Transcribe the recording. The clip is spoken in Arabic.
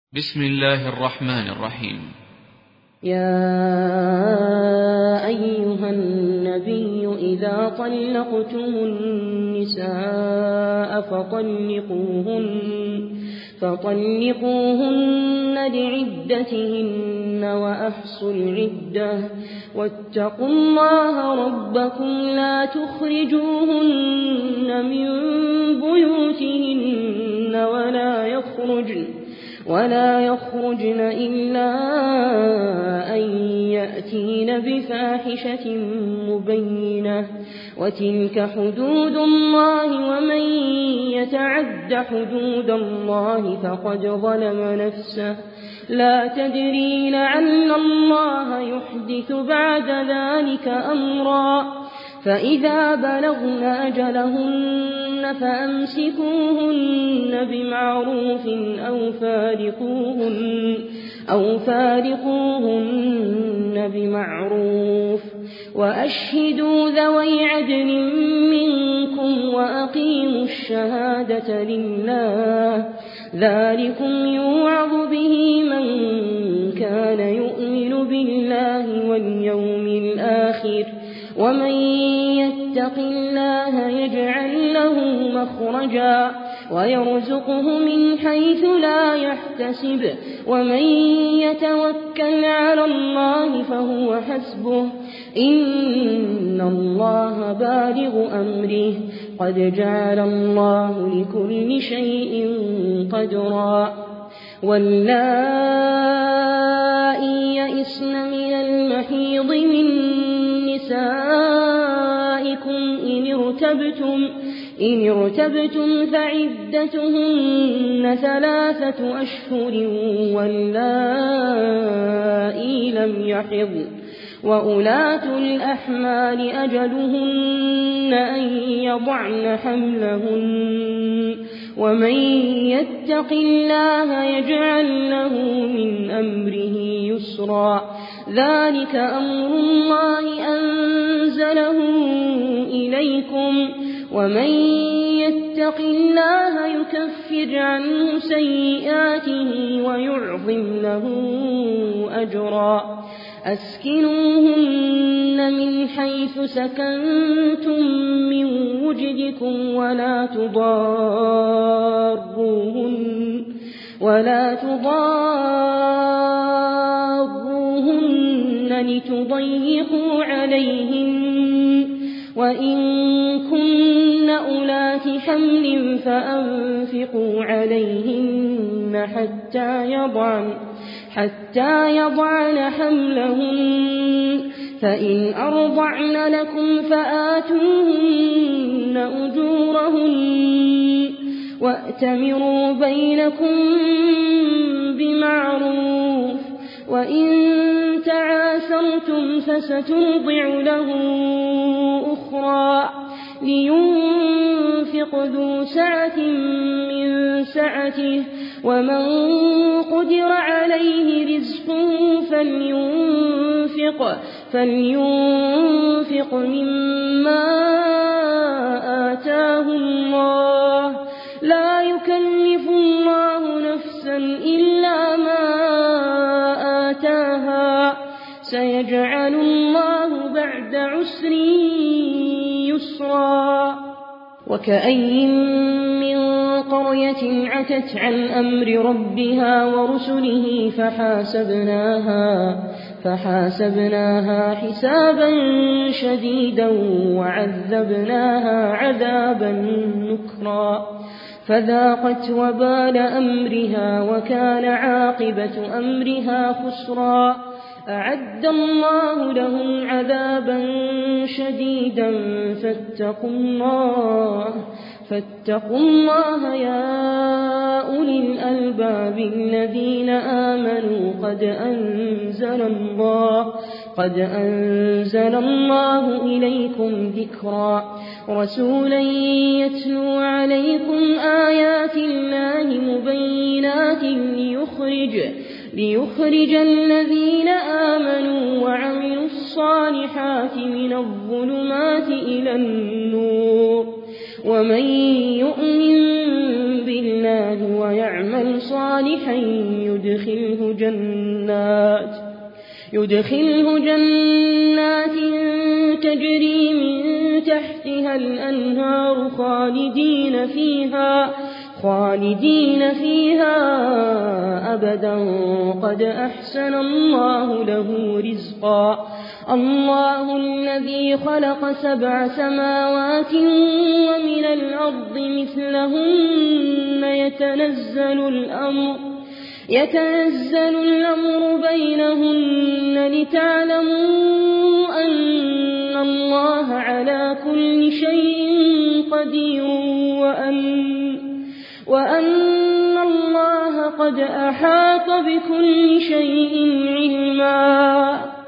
بسم الله الرحمن الرحيم. يا أيها النبي إذا طلقتم النساء فطلقوهن لعدتهن وأحصوا العدة واتقوا الله ربكم لا تخرجوهن من بيوتهن ولا يخرجن إلا أن يأتين بفاحشة مبينة وتلك حدود الله ومن يتعد حدود الله فقد ظلم نفسه لا تدري لعل الله يحدث بعد ذلك أمرا فإذا بلغن أجلهن فأمسكوهن بمعروف أو فارقوهن بمعروف وأشهدوا ذوي عدل منكم وأقيموا الشهادة لله ذلكم يوعظ به من كان يؤمن بالله واليوم الآخر ومن يتق الله يجعل له مخرجا ويرزقه من حيث لا يحتسب ومن يتوكل على الله فهو حسبه إن الله بالغ أمره قد جعل الله لكل شيء قدرا واللائي يئسن من المحيض من نسائكم إن ارتبتم فعدتهن 3 أشهر واللائي لم يحضن وأولاة الأحمال أجلهن أن يضعن حملهن ومن يتق الله يجعل له من أمره يسرا ذلك أمر الله أنزله إليكم ومن يتق الله يكفر عنه سيئاته ويعظم له أجرا أسكنوهن من حيث سكنتم من وجدكم ولا تضاروهن لتضيقوا عليهن وإن كن أولات حمل فأنفقوا عليهن حتى يضعن حملهن فإن أرضعن لكم فآتوهن أجورهن وأتمروا بينكم بمعروف وإن تعاسرتم فسترضع له أخرى لينفق ذو سعة من سعته ومن قدر عليه رزقه فلينفق مما آتاه الله لا يكلف الله نفسا إلا ما آتاها سيجعل الله بعد عسر يسرا وكأي من قرية عتت عن أمر ربها ورسله فحاسبناها حسابا شديدا وعذبناها عذابا نكرا فذاقت وبال أمرها وكان عاقبة أمرها خسرا أعد الله لهم عذابا شديدا فاتقوا الله يا أولي الألباب الذين آمنوا قد أنزل الله إليكم ذكرا رسولا يتلو عليكم آيات الله مبينات ليخرج الذين آمنوا وعملوا الصالحات من الظلمات إلى النور ومن يؤمن بالله ويعمل صالحا يدخله جنات تجري من تحتها الأنهار خالدين فيها أبدا قد أحسن الله له رزقا الله الذي خلق 7 سماوات ومن الأرض مثلهن يتنزل الأمر بينهن لتعلموا أن الله على كل شيء قدير وأن الله قد أحاط بكل شيء علما